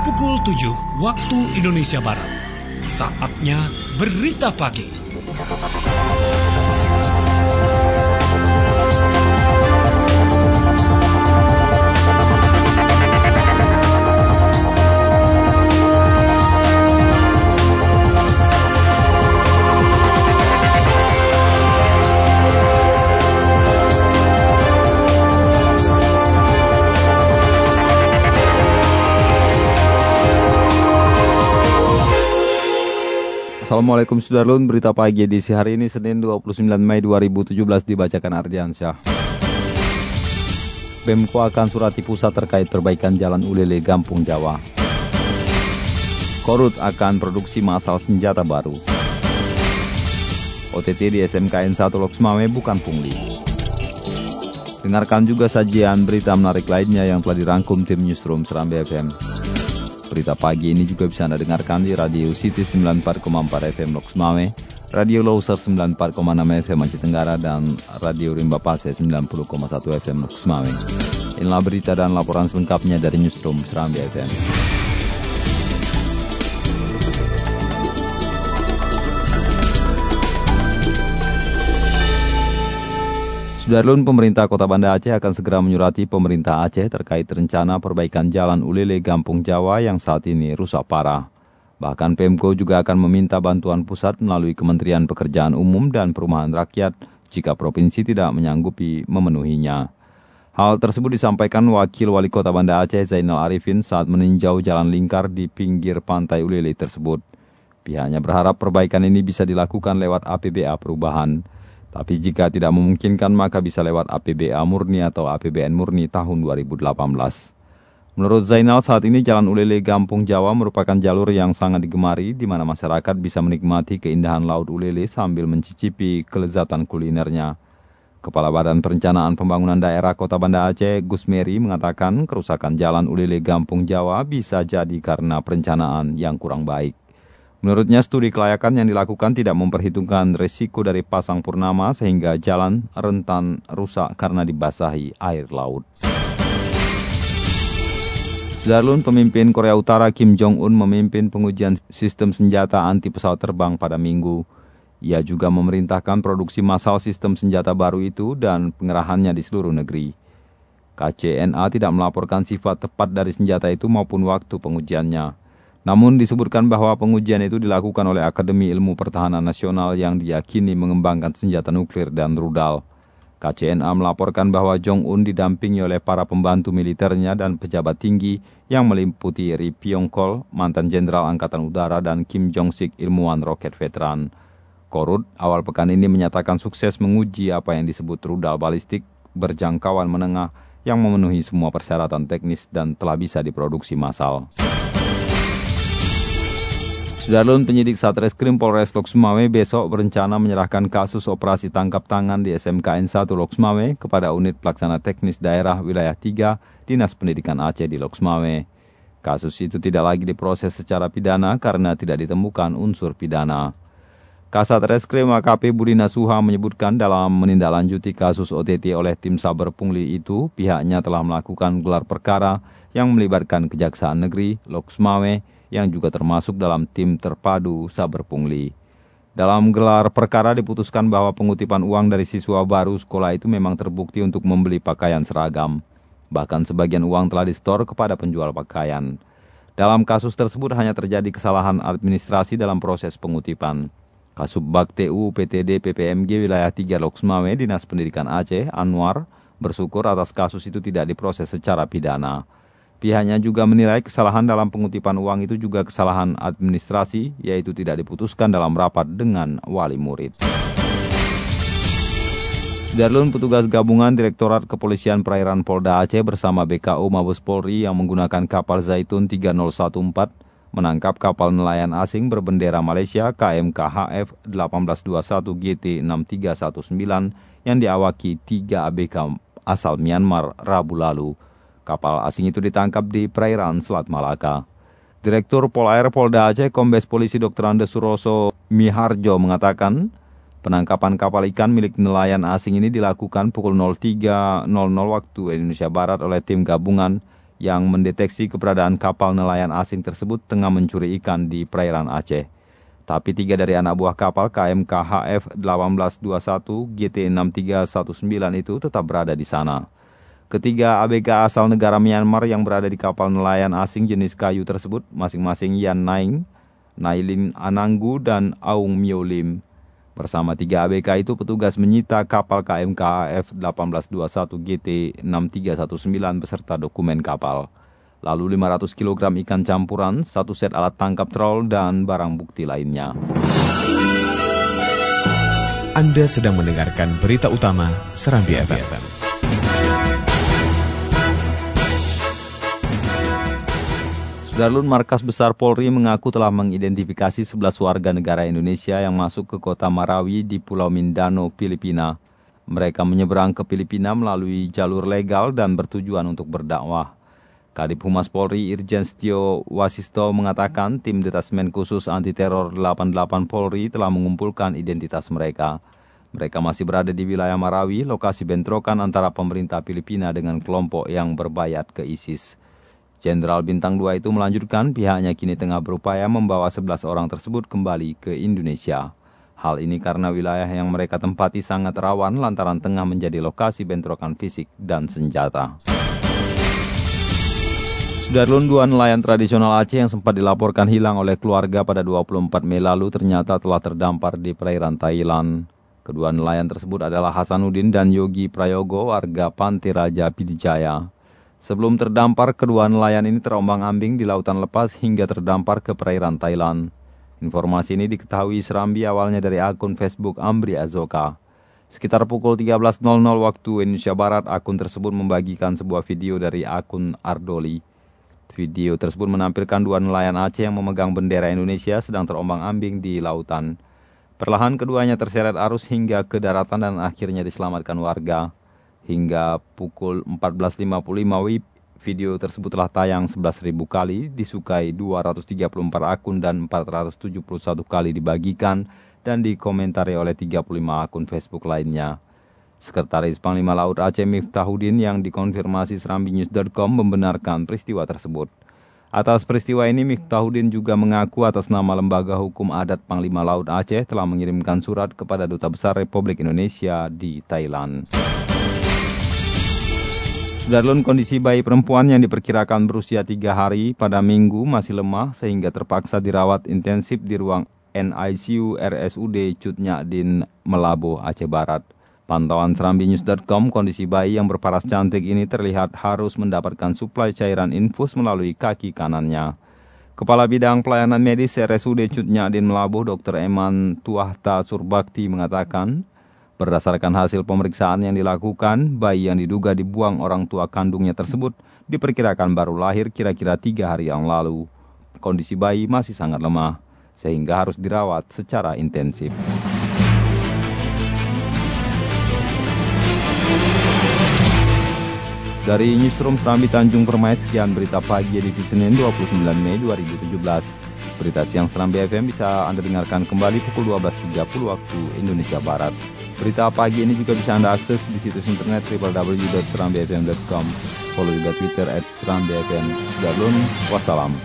pukul 7 waktu Indonesia Barat. Saatnya Berita Pagi. Assalamualaikum Sudarlun, berita pagi edisi hari ini Senin 29 Mei 2017 dibacakan Ardiansyah. Pemko akan surati pusat terkait perbaikan jalan Ulele Gampung Jawa. Korut akan produksi massal senjata baru. OTT di SMKN 1 Loksmawe bukan pungli. Dengarkan juga sajian berita menarik lainnya yang telah dirangkum tim Newsroom Serambi FM. Berita pagi ini juga bisa Anda dengarkan di Radio City 94,4 FM Loksmawe, Radio Loser 94,6 FM Aceh Tenggara, dan Radio Rimba Pase 90,1 FM Loksmawe. Inilah berita dan laporan selengkapnya dari Newsroom Serambi FM. Sudarlun, pemerintah Kota Banda Aceh akan segera menyurati pemerintah Aceh terkait rencana perbaikan jalan Ulele Gampung Jawa yang saat ini rusak parah. Bahkan Pemko juga akan meminta bantuan pusat melalui Kementerian Pekerjaan Umum dan Perumahan Rakyat jika provinsi tidak menyanggupi memenuhinya. Hal tersebut disampaikan Wakil Wali Kota Banda Aceh Zainal Arifin saat meninjau jalan lingkar di pinggir pantai Ulele tersebut. Pihaknya berharap perbaikan ini bisa dilakukan lewat APBA perubahan. Tapi jika tidak memungkinkan maka bisa lewat APBA murni atau APBN murni tahun 2018. Menurut Zainal, saat ini Jalan Ulele Gampung Jawa merupakan jalur yang sangat digemari di mana masyarakat bisa menikmati keindahan Laut Ulele sambil mencicipi kelezatan kulinernya. Kepala Badan Perencanaan Pembangunan Daerah Kota Banda Aceh, Gus Meri, mengatakan kerusakan Jalan Ulele Gampung Jawa bisa jadi karena perencanaan yang kurang baik. Menurutnya, studi kelayakan yang dilakukan tidak memperhitungkan risiko dari pasang purnama sehingga jalan rentan rusak karena dibasahi air laut. Sudarlun, pemimpin Korea Utara Kim Jong-un memimpin pengujian sistem senjata anti pesawat terbang pada Minggu. Ia juga memerintahkan produksi massal sistem senjata baru itu dan pengerahannya di seluruh negeri. KCNA tidak melaporkan sifat tepat dari senjata itu maupun waktu pengujiannya. Namun disebutkan bahwa pengujian itu dilakukan oleh Akademi Ilmu Pertahanan Nasional yang diyakini mengembangkan senjata nuklir dan rudal. KCNA melaporkan bahwa Jong-un didampingi oleh para pembantu militernya dan pejabat tinggi yang meliputi Ri Pyong-kol, mantan Jenderal Angkatan Udara, dan Kim Jong-sik, ilmuwan roket veteran. Korut awal pekan ini menyatakan sukses menguji apa yang disebut rudal balistik berjangkauan menengah yang memenuhi semua persyaratan teknis dan telah bisa diproduksi massal. Sudarlun, penyidik Satreskrim Polres Loksmawe besok berencana menyerahkan kasus operasi tangkap tangan di SMKN 1 Loksmawe kepada unit pelaksana teknis daerah wilayah 3 Dinas Pendidikan Aceh di Loksmawe. Kasus itu tidak lagi diproses secara pidana karena tidak ditemukan unsur pidana. Kasat Reskrim AKP Budi Nasuha menyebutkan dalam menindaklanjuti kasus OTT oleh tim Saber Pungli itu, pihaknya telah melakukan gelar perkara yang melibatkan Kejaksaan Negeri Loksmawe yang juga termasuk dalam tim terpadu Saber Pungli. Dalam gelar perkara diputuskan bahwa pengutipan uang dari siswa baru sekolah itu memang terbukti untuk membeli pakaian seragam. Bahkan sebagian uang telah disetor kepada penjual pakaian. Dalam kasus tersebut hanya terjadi kesalahan administrasi dalam proses pengutipan. Kasubag TU PTD PPMG wilayah 3 Loksmawe Dinas Pendidikan Aceh, Anwar, bersyukur atas kasus itu tidak diproses secara pidana. Pihaknya juga menilai kesalahan dalam pengutipan uang itu juga kesalahan administrasi, yaitu tidak diputuskan dalam rapat dengan wali murid. Sudarlun, petugas gabungan Direktorat Kepolisian Perairan Polda Aceh bersama BKU Mabes Polri yang menggunakan kapal Zaitun 3014 menangkap kapal nelayan asing berbendera Malaysia KMKHF 1821 GT 6319 yang diawaki 3 ABK asal Myanmar Rabu lalu. Kapal asing itu ditangkap di perairan Selat Malaka. Direktur Polair Polda Aceh Kombes Polisi Dr. Andes Suroso Miharjo mengatakan, penangkapan kapal ikan milik nelayan asing ini dilakukan pukul 03.00 waktu Indonesia Barat oleh tim gabungan yang mendeteksi keberadaan kapal nelayan asing tersebut tengah mencuri ikan di perairan Aceh. Tapi 3 dari anak buah kapal KMK HF 1821 GT6319 itu tetap berada di sana. Ketiga ABK asal negara Myanmar yang berada di kapal nelayan asing jenis kayu tersebut masing-masing Yan Naing, Nailin Ananggu, dan Aung Myo Lim. Bersama 3 ABK itu petugas menyita kapal KMK HF 1821 GT6319 beserta dokumen kapal. Lalu 500 kg ikan campuran, 1 set alat tangkap trol, dan barang bukti lainnya. Anda sedang mendengarkan berita utama Serambi FM. Sudarlun, Markas Besar Polri mengaku telah mengidentifikasi 11 warga negara Indonesia yang masuk ke kota Marawi di Pulau Mindanao, Filipina. Mereka menyeberang ke Filipina melalui jalur legal dan bertujuan untuk berdakwah. Kadip Humas Polri Irjen Setio Wasisto mengatakan tim Detasmen Khusus Anti Teror 88 Polri telah mengumpulkan identitas mereka. Mereka masih berada di wilayah Marawi, lokasi bentrokan antara pemerintah Filipina dengan kelompok yang berbayat ke ISIS. Jenderal Bintang 2 itu melanjutkan pihaknya kini tengah berupaya membawa 11 orang tersebut kembali ke Indonesia. Hal ini karena wilayah yang mereka tempati sangat rawan lantaran tengah menjadi lokasi bentrokan fisik dan senjata. Sudarlun, 2 nelayan tradisional Aceh yang sempat dilaporkan hilang oleh keluarga pada 24 Mei lalu ternyata telah terdampar di perairan Thailand. Kedua nelayan tersebut adalah Hasanuddin dan Yogi Prayogo, warga Pantai Raja Pidijaya. Sebelum terdampar, kedua nelayan ini terombang-ambing di lautan lepas hingga terdampar ke perairan Thailand. Informasi ini diketahui Serambi awalnya dari akun Facebook Amri Azoka. Sekitar pukul 13.00 waktu Indonesia Barat, akun tersebut membagikan sebuah video dari akun Ardoli. Video tersebut menampilkan 2 nelayan Aceh yang memegang bendera Indonesia sedang terombang-ambing di lautan. Perlahan keduanya terseret arus hingga ke daratan dan akhirnya diselamatkan warga. Hingga pukul 14.55 WIB, video tersebut telah tayang 11.000 kali, disukai 234 akun dan 471 kali dibagikan dan dikomentari oleh 35 akun Facebook lainnya. Sekretaris Panglima Laut Aceh Miftahudin yang dikonfirmasi serambinews.com membenarkan peristiwa tersebut. Atas peristiwa ini, Miftahudin juga mengaku atas nama Lembaga Hukum Adat Panglima Laut Aceh telah mengirimkan surat kepada Duta Besar Republik Indonesia di Thailand. Sudarlun, kondisi bayi perempuan yang diperkirakan berusia 3 hari pada Minggu masih lemah sehingga terpaksa dirawat intensif di ruang NICU RSUD Cut Nyak Melaboh, Aceh Barat. Pantauan serambinews.com, kondisi bayi yang berparas cantik ini terlihat harus mendapatkan suplai cairan infus melalui kaki kanannya. Kepala Bidang Pelayanan Medis RSUD Cut Nyak Melaboh, Dr. Eman Tuahta Surbakti mengatakan, berdasarkan hasil pemeriksaan yang dilakukan, bayi yang diduga dibuang orang tua kandungnya tersebut diperkirakan baru lahir kira-kira 3 hari yang lalu. Kondisi bayi masih sangat lemah, sehingga harus dirawat secara intensif. Dari Newsroom Serambi Tanjung Permai, sekian berita pagi edisi Senin 29 Mei 2017. Berita siang Serambi FM bisa Anda dengarkan kembali pukul 12.30 waktu Indonesia Barat. Berita pagi ini juga bisa Anda akses di situs internet www.serambifm.com. Follow juga Twitter @serambifm. Sudarlun, wassalam.